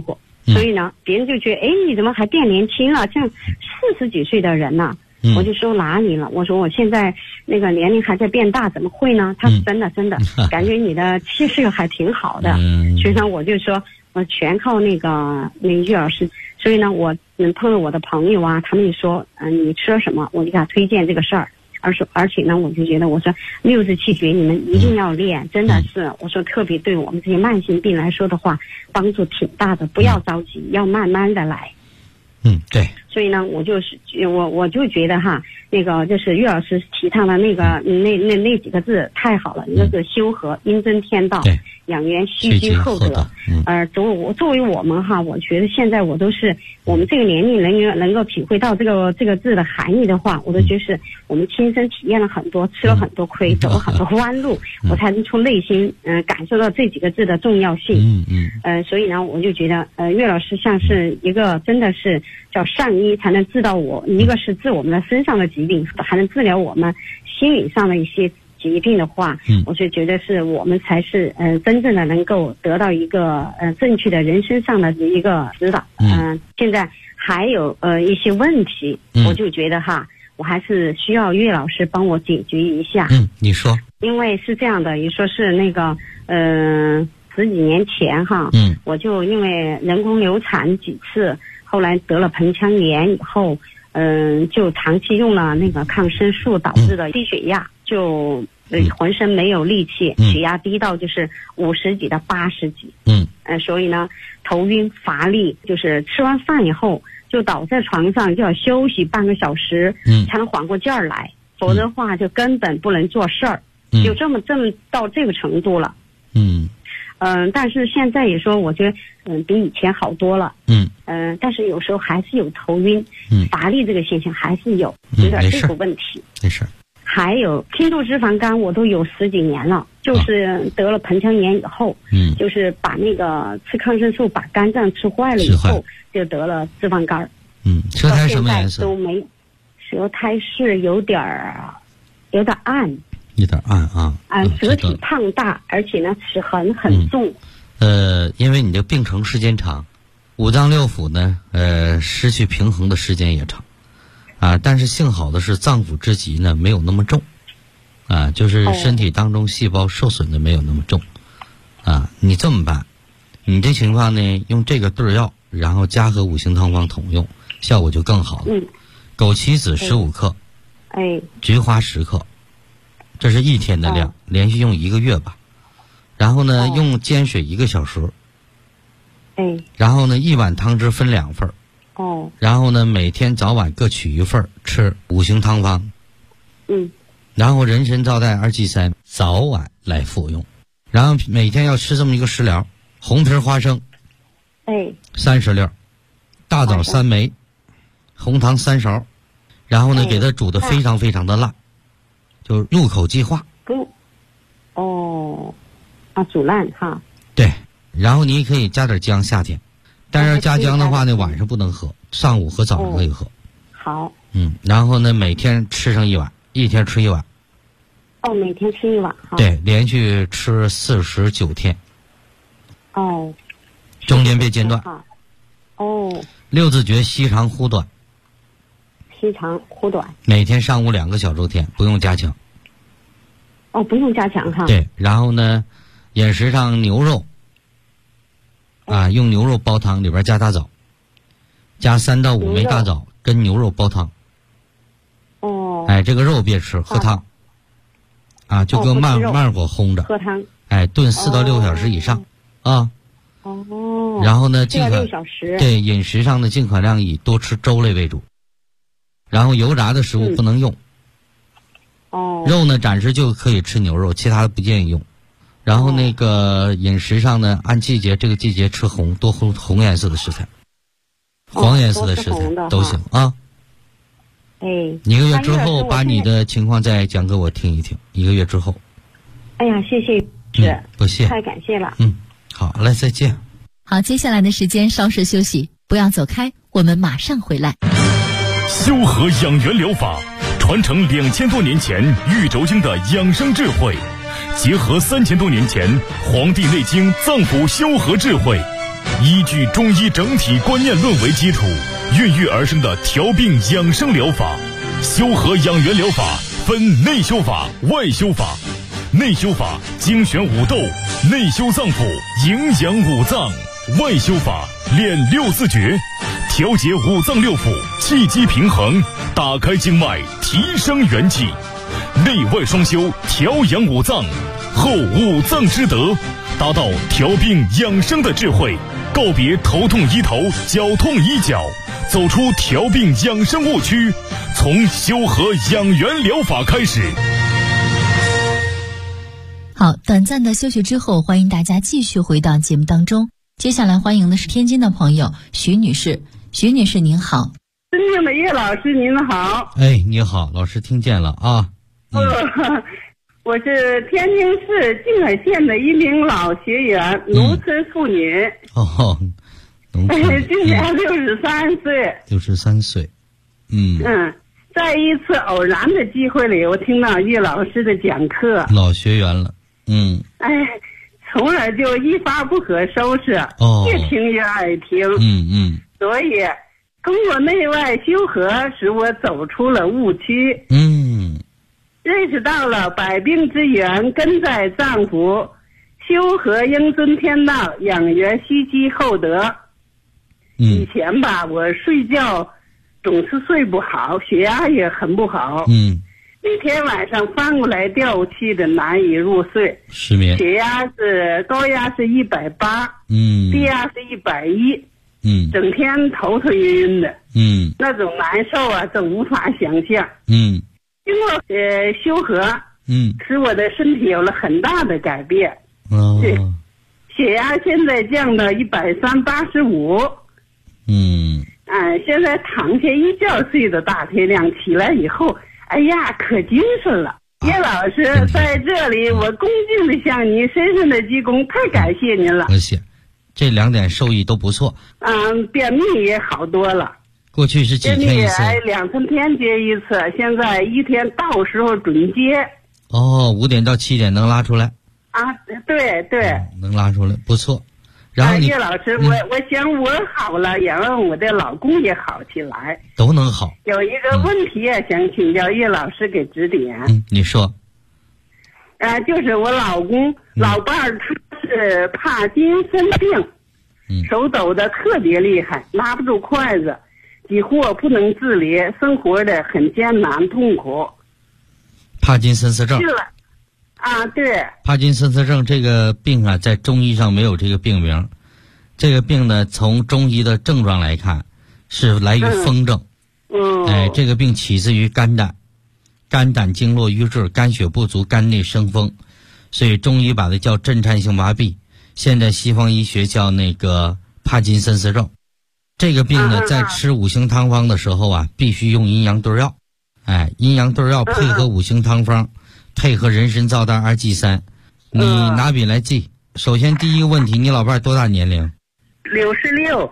所以呢，别人就觉得，哎，你怎么还变年轻了？像40几岁的人呢？我就说哪里了？我说我现在那个年龄还在变大，怎么会呢？他说真的，感觉你的气势还挺好的。所以呢，我就说我全靠那个岳老师。所以呢，我碰到我的朋友啊，他们就说，你吃了什么？我就给他推荐这个事儿。而且呢，我就觉得，我说6字气诀你们一定要练，真的是，我说特别对我们这些慢性病来说的话，帮助挺大的。不要着急，要慢慢的来。 对。 所以呢，我就觉得哈，那个就是岳老师提倡的那个那几个字太好了，一个是修和，阴真天道，养元虚居厚德。作为我们哈，我觉得现在我们这个年龄能够体会到这个字的含义的话，我都觉得是我们亲身体验了很多，吃了很多亏，走了很多弯路，我才能从内心感受到这几个字的重要性。所以呢，我就觉得岳老师像是一个真的是叫善医，才能治到一个是治我们的身上的疾病，还能治疗我们心理上的一些疾病的话，我就觉得是我们才是真正的能够得到一个正确的人生上的一个指导。现在还有一些问题，我就觉得哈，我还是需要岳老师帮我解决一下。 你说。 因为是这样的，也说是那个10几年前哈，我就因为人工流产几次，后来得了盆腔炎以后，就长期用了那个抗生素导致的低血压，就浑身没有力气，血压低到就是50几到80几。所以呢，头晕乏力，就是吃完饭以后就倒在床上，就要休息半个小时，才能缓过劲儿来，否则的话就根本不能做事儿，就这么到这个程度了。但是现在也说，我觉得比以前好多了。但是有时候还是有头晕、乏力这个现象，还是有点这个问题。 没事。 还有轻度脂肪肝，我都有10几年了，就是得了盆腔炎以后，就是把那个吃抗生素把肝脏吃坏了以后，就得了脂肪肝。 舌苔什么颜色？ 都没，舌苔是有点暗。 有点暗啊。 舌体胖大，而且呢齿痕很重。 因为你的病程时间长，五脏六腑呢失去平衡的时间也长。但是幸好的是脏腑之疾呢没有那么重，就是身体当中细胞受损的没有那么重。你这么办，你这情况呢用这个对药，然后加和五行汤方统用，效果就更好了。枸杞子15克，菊花10克，这是1天的量，连续用1个月吧。然后呢用煎水1个小时，然后呢1碗汤汁分2份。然后呢每天早晚各取1份吃五行汤方。然后人参皂苷2剂3早晚来服用，然后每天要吃这么一个食疗：红皮花生30粒，大枣3枚，红糖3勺，然后呢给它煮得非常非常的辣，就入口即化。 煮烂哈。 对，然后你可以加点姜，夏天。但是加姜的话呢，晚上不能喝，上午和早上可以喝。 好。 然后呢，每天吃上1碗，1天吃1碗。 每天吃1碗哈。 对，连续吃49天。中间别间断。6字诀：吸长呼短。 吸长呼短。 每天上午2个小周天，不用加强。 不用加强哈。 对，然后呢，饮食上牛肉。用牛肉煲汤，里边加大枣，加3到5枚大枣跟牛肉煲汤。这个肉别吃，喝汤。就搁慢火烘着， 喝汤。 炖4到6小时以上。然后呢，尽可对饮食上的尽可量以多吃粥类为主，然后油炸的食物不能用。肉呢暂时就可以吃牛肉，其他的不建议用。然后那个饮食上呢，按季节，这个季节吃多红颜色的食材，黄颜色的食材都行啊。1个月之后把你的情况再讲给我听一听，1个月之后。 谢谢， 不谢， 太感谢了。 好嘞，再见。 好，接下来的时间稍事休息，不要走开，我们马上回来。 修和养元疗法传承2000多年前玉轴经的养生智慧，结合3000多年前《黄帝内经》脏腑修和智慧， 依据中医整体观念论为基础，孕育而生的调病养生疗法。修和养元疗法分内修法、外修法。内修法精选五斗，内修脏腑，营养五脏；外修法练六字诀，调节五脏六腑，气机平衡，打开经脉，提升元气。内外双修，调养五脏，后五脏之德，达到调病养生的智慧，告别头痛医头、脚痛医脚，走出调病养生误区，从修和养元疗法开始。 好，短暂的休息之后，欢迎大家继续回到节目当中。接下来欢迎的是天津的朋友徐女士。徐女士您好。 尊敬的叶老师您好。 哎，你好，老师听见了啊。 我是天津市静海县的一名老学员，农村妇女。 农村。 今年63岁。 63岁。 在一次偶然的机会里，我听到叶老师的讲课。 老学员了。 从而就一发不可收拾，越听越爱听。所以通过内外修和，使我走出了误区。认识到了百病之源根在脏腑，修和应遵天道，养元息积厚德。以前吧，我睡觉总是睡不好，血压也很不好。每天晚上翻过来调去的，难以入睡。 失眠。 高压是180，低压是110。整天头晕晕的。那种难受啊，都无法想象。经过修和，使我的身体有了很大的改变。血压现在降到130/85。现在躺下一觉睡到大天亮，起来以后，哎呀，可精神了。叶老师，在这里我恭敬地向您深深的鞠躬，太感谢您了。 谢谢，这2点受益都不错。 便秘也好多了。 过去是几天一次 ？2、3天接一次，现在一天到时候准接。 5点到7点能拉出来。 对， 能拉出来，不错。然后叶老师，我想我好了，也让我的老公也好起来， 都能好。 有一个问题也想请教叶老师给指点。 你说。 就是我老公老伴儿，他是帕金森病，手抖的特别厉害，拿不住筷子，几乎不能自理，生活的很艰难痛苦。 帕金森氏症。 是了。对。 帕金森氏症这个病啊，在中医上没有这个病名。这个病呢，从中医的症状来看，是来于风症。这个病起自于肝胆经络瘀滞，肝血不足，肝内生风，所以中医把它叫震颤性麻痹，现在西方医学叫那个帕金森氏症。这个病呢，在吃五行汤方的时候啊，必须用阴阳对药。阴阳对药配合五行汤方，配合人参皂苷二剂3，你拿笔来记。首先第一个问题，你老伴多大年龄 ？66。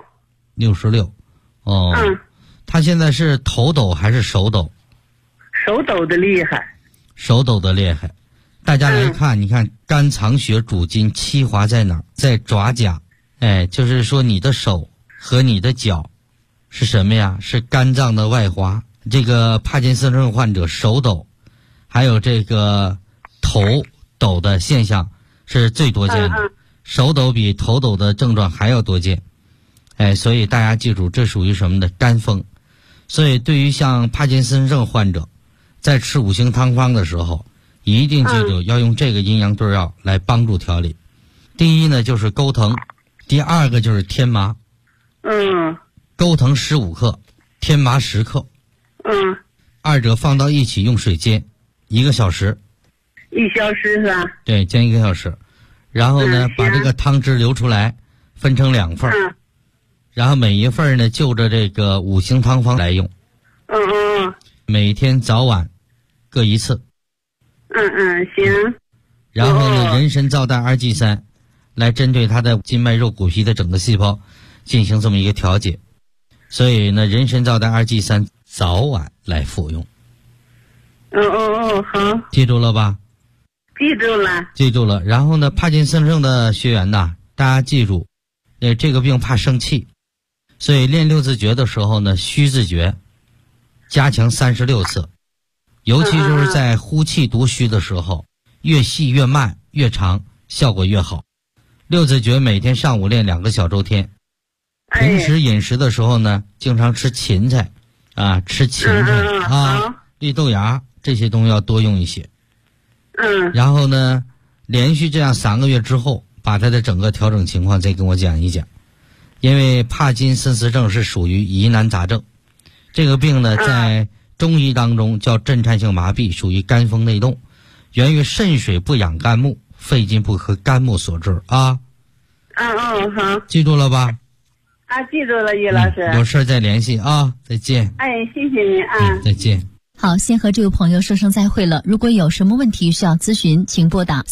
66。他现在是头抖还是手抖？ 手抖的厉害。 手抖的厉害。大家来看，你看肝藏血主筋，气华在哪儿？在爪甲。就是说你的手和你的脚是什么呀？是肝脏的外滑。这个帕金森症患者手抖还有这个头抖的现象是最多见的。手抖比头抖的症状还要多见。所以大家记住，这属于什么呢？肝风。所以对于像帕金森症患者，在吃五行汤方的时候，一定记住要用这个阴阳对药来帮助调理。第一呢就是钩藤，第二个就是天麻。钩藤15克，天麻10克。二者放到一起用水煎1个小时。 1小时是吧？ 对，煎1个小时。然后呢，把这个汤汁流出来，分成2份。然后每一份呢，就着这个五行汤方来用。每天早晚各1次。 行。 然后呢，人参皂苷二剂3，来针对他的筋脉肉骨皮的整个细胞进行这么一个调节。所以呢，人参皂苷二剂3早晚来服用。 好。 记住了吧？ 记住了。 记住了。然后呢，帕金森症的学员呐，大家记住， 这个病怕生气，所以练六字诀的时候呢，虚字诀加强36次，尤其就是在呼气读虚的时候，越细越慢越长，效果越好。六字诀每天上午练2个小周天。平时饮食的时候呢，经常吃芹菜啊，吃芹菜啊，绿豆芽这些东西要多用一些。然后呢，连续这样3个月之后，把他的整个调整情况再跟我讲一讲。因为帕金森氏症是属于疑难杂症，这个病呢，在中医当中叫震颤性麻痹，属于肝风内动，源于肾水不养肝木，肺金不和肝木所致啊。 好， 记住了吧？ 记住了，于老师。 有事再联系啊，再见。 谢谢您啊。 再见。 好，先和这位朋友说声再会了。如果有什么问题需要咨询，请拨打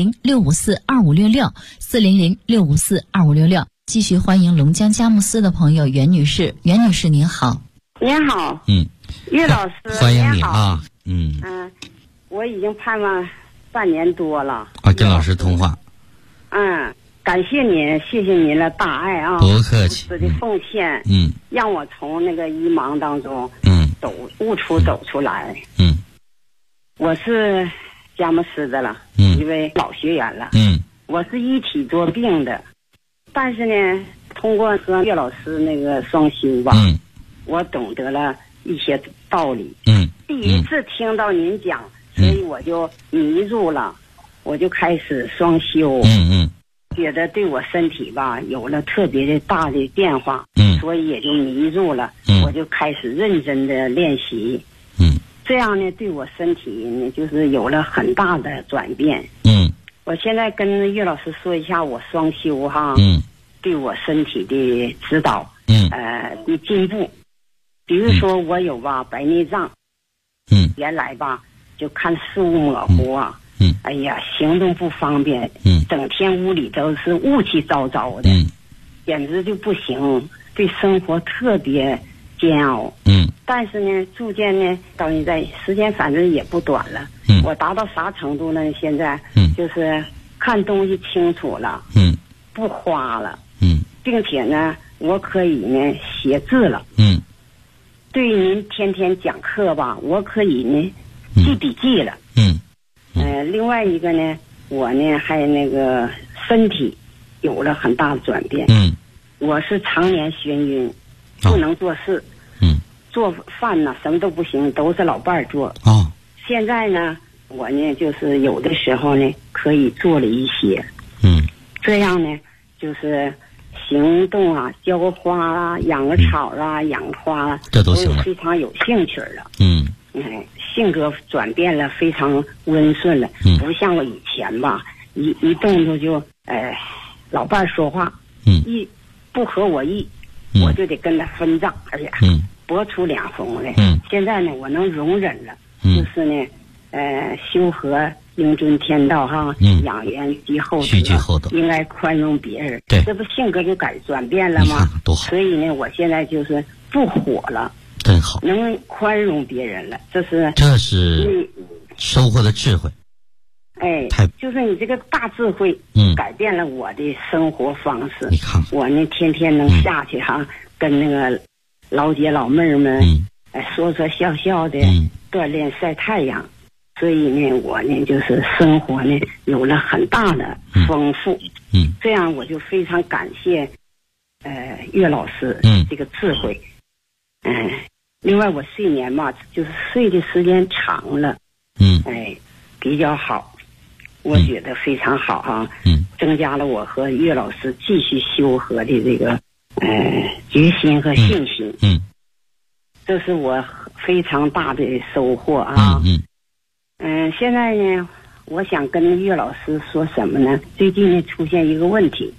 400-654-2566，400-654-2566。继续欢迎龙江佳木斯的朋友袁女士。袁女士您好。 您好。于老师， 欢迎你啊。 我已经盼望半年多了。 跟老师通话。 感谢您，谢谢您的大爱啊！ 不客气。 我的奉献，让我从那个迷茫当中，悟走出来。我是佳木斯的了，一位老学员了。我是一体多病的，但是呢，通过和岳老师那个双修吧，我懂得了一些道理。第一次听到您讲，所以我就迷住了，我就开始双修。觉得对我身体吧有了特别的大的变化，所以也就迷住了，我就开始认真的练习，这样呢对我身体呢就是有了很大的转变。我现在跟岳老师说一下我双修哈，对我身体的指导，的进步。比如说我有吧白内障，原来吧就看事物模糊啊。哎呀，行动不方便，整天屋里都是雾气糟糟的，简直就不行，对生活特别煎熬。但是呢，逐渐呢，到现在时间反正也不短了。我达到啥程度呢？现在就是看东西清楚了，不花了，并且呢，我可以呢写字了。对您天天讲课吧，我可以呢记笔记了。另外一个呢，我呢还那个身体有了很大的转变。我是常年眩晕，不能做事。做饭呢什么都不行，都是老伴儿做。现在呢，我呢就是有的时候呢可以做了一些。这样呢就是行动啊，浇花啊，养个草啊，养花啊， 这都行了， 非常有兴趣了。性格转变了，非常温顺了，不像我以前吧，一动作就老伴儿说话，一不合我意，我就得跟他分账，而且驳出两逢来。现在呢，我能容忍了，就是呢，修和应遵天道哈，养元积厚德，应该宽容别人。 对， 这不性格就转变了吗？ 多好！ 所以呢，我现在就是不火了。 真好， 能宽容别人了，这是收获的智慧。 就是你这个大智慧，改变了我的生活方式。 你看， 我呢天天能下去哈，跟那个老姐老妹儿们，说说笑笑的，锻炼晒太阳。所以呢，我呢就是生活呢有了很大的丰富。这样我就非常感谢岳老师这个智慧。另外我睡眠嘛，就是睡的时间长了，比较好，我觉得非常好啊，增加了我和岳老师继续修和的这个决心和信心，这是我非常大的收获啊。现在呢，我想跟岳老师说什么呢？最近呢出现一个问题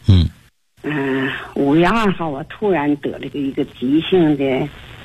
，5月2号我突然得了一个急性的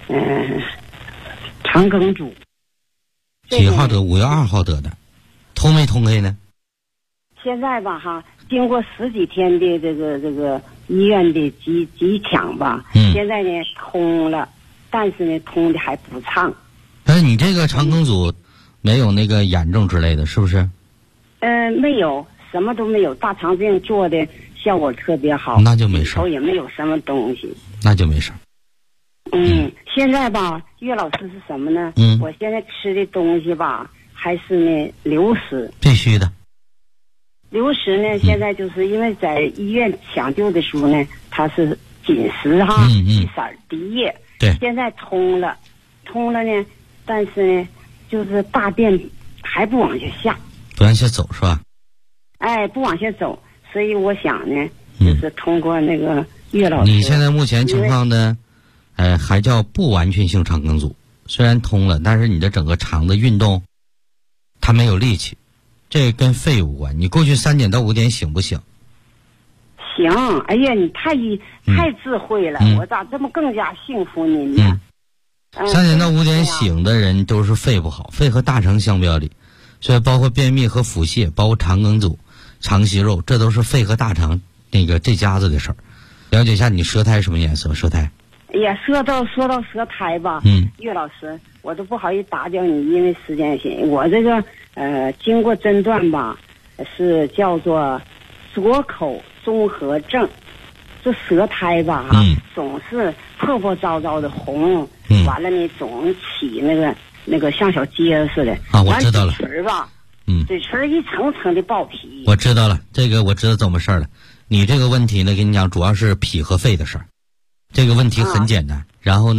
肠梗阻。 几号得？5月2号得的，通没通开呢？ 现在吧哈，经过10几天的这个医院的急抢吧，现在呢通了，但是呢通的还不畅。 但是你这个肠梗阻没有那个炎症之类的，是不是？ 没有，什么都没有，大肠镜做的效果特别好， 那就没事， 也没有什么东西， 那就没事。 现在吧，岳老师是什么呢？我现在吃的东西吧，还是呢流食， 必须的。 流食呢，现在就是因为在医院抢救的时候呢，它是紧实哈，一色滴液。 对。 现在通了呢，但是呢，就是大便还不往下下， 不往下走是吧？ 哎，不往下走，所以我想呢，就是通过那个岳老师。 你现在目前情况呢，还叫不完全性肠梗阻，虽然通了，但是你的整个肠的运动，它没有力气，这跟肺有关。你过去3点到5点醒不醒？ 行，哎呀，你太智慧了，我咋这么更加幸福呢 ？3点到5点醒的人都是肺不好，肺和大肠相表里，所以包括便秘和腹泻，包括肠梗阻、肠息肉，这都是肺和大肠这家子的事儿。了解一下你舌苔什么颜色？舌苔？ 哎呀，说到舌苔吧，岳老师，我都不好意思打搅你，因为时间紧。我这个经过诊断吧，是叫做左口综合症。这舌苔吧，总是破破糟糟的红，完了呢，总起那个像小疖似的。 啊，我知道了。 嘴唇吧，嘴唇一层层的爆皮。 我知道了，这个我知道怎么事儿了。你这个问题呢，跟你讲，主要是脾和肺的事儿。这个问题很简单，然后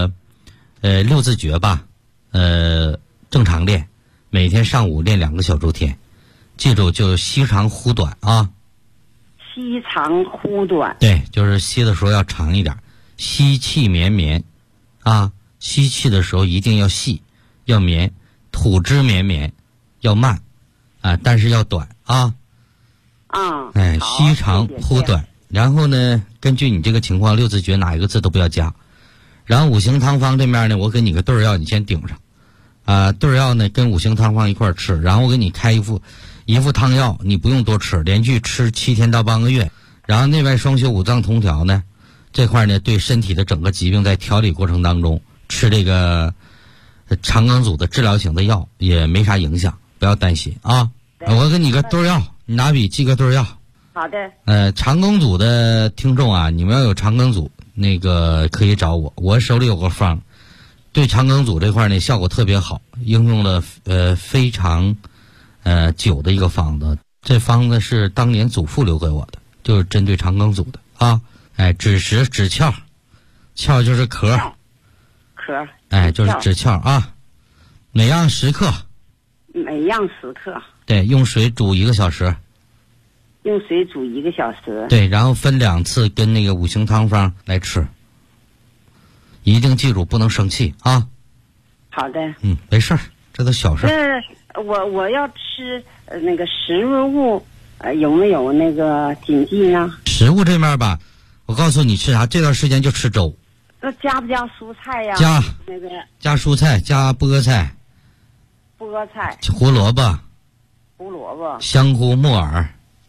6字诀吧，正常练，每天上午练2个小周天，记住就吸长呼短啊。 吸长呼短， 对，就是吸的时候要长一点，吸气绵绵，啊，吸气的时候一定要细，要绵，吐之绵绵，要慢，啊，但是要短啊。吸长呼短，然后呢，根据你这个情况，6字诀哪一个字都不要加，然后五行汤方这面呢，我给你个对药，你先顶上，对药呢跟五行汤方一块吃，然后我给你开一副汤药，你不用多吃，连续吃7天到半个月，然后内外双修五脏同调呢，这块呢对身体的整个疾病在调理过程当中吃这个肠梗阻的治疗型的药也没啥影响，不要担心啊。我给你个对药，你拿笔记个对药。 好的。 肠梗阻的听众啊，你们要有肠梗阻，可以找我，我手里有个方，对肠梗阻这块呢效果特别好，应用了非常久的一个方子。这方子是当年祖父留给我的，就是针对肠梗阻的啊。枳实枳壳，壳就是壳，就是枳壳啊。每样10克。 每样10克。 对，用水煮1个小时。 用水煮1个小时。 对，然后分2次跟那个五行汤方来吃。一定记住不能生气啊。 好的。 没事儿，这都小事。 我要吃那个食物有没有那个禁忌呢？ 食物这面吧，我告诉你吃啥，这段时间就吃粥。 那加不加蔬菜呀？ 加蔬菜，加菠菜。 菠菜。 胡萝卜。香菇、木耳。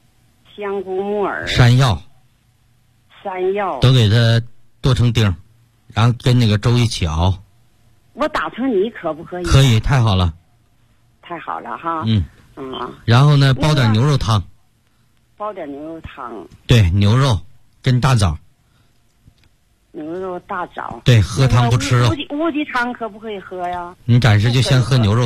山药。都给它剁成丁，然后跟那个粥一起熬。 我打成泥可不可以？ 可以，太好了。 太好了哈。 然后呢，煲点牛肉汤。对，牛肉跟大枣。 牛肉大枣。 对，喝汤不吃肉。 乌鸡汤可不可以喝呀？ 你暂时就先喝牛肉。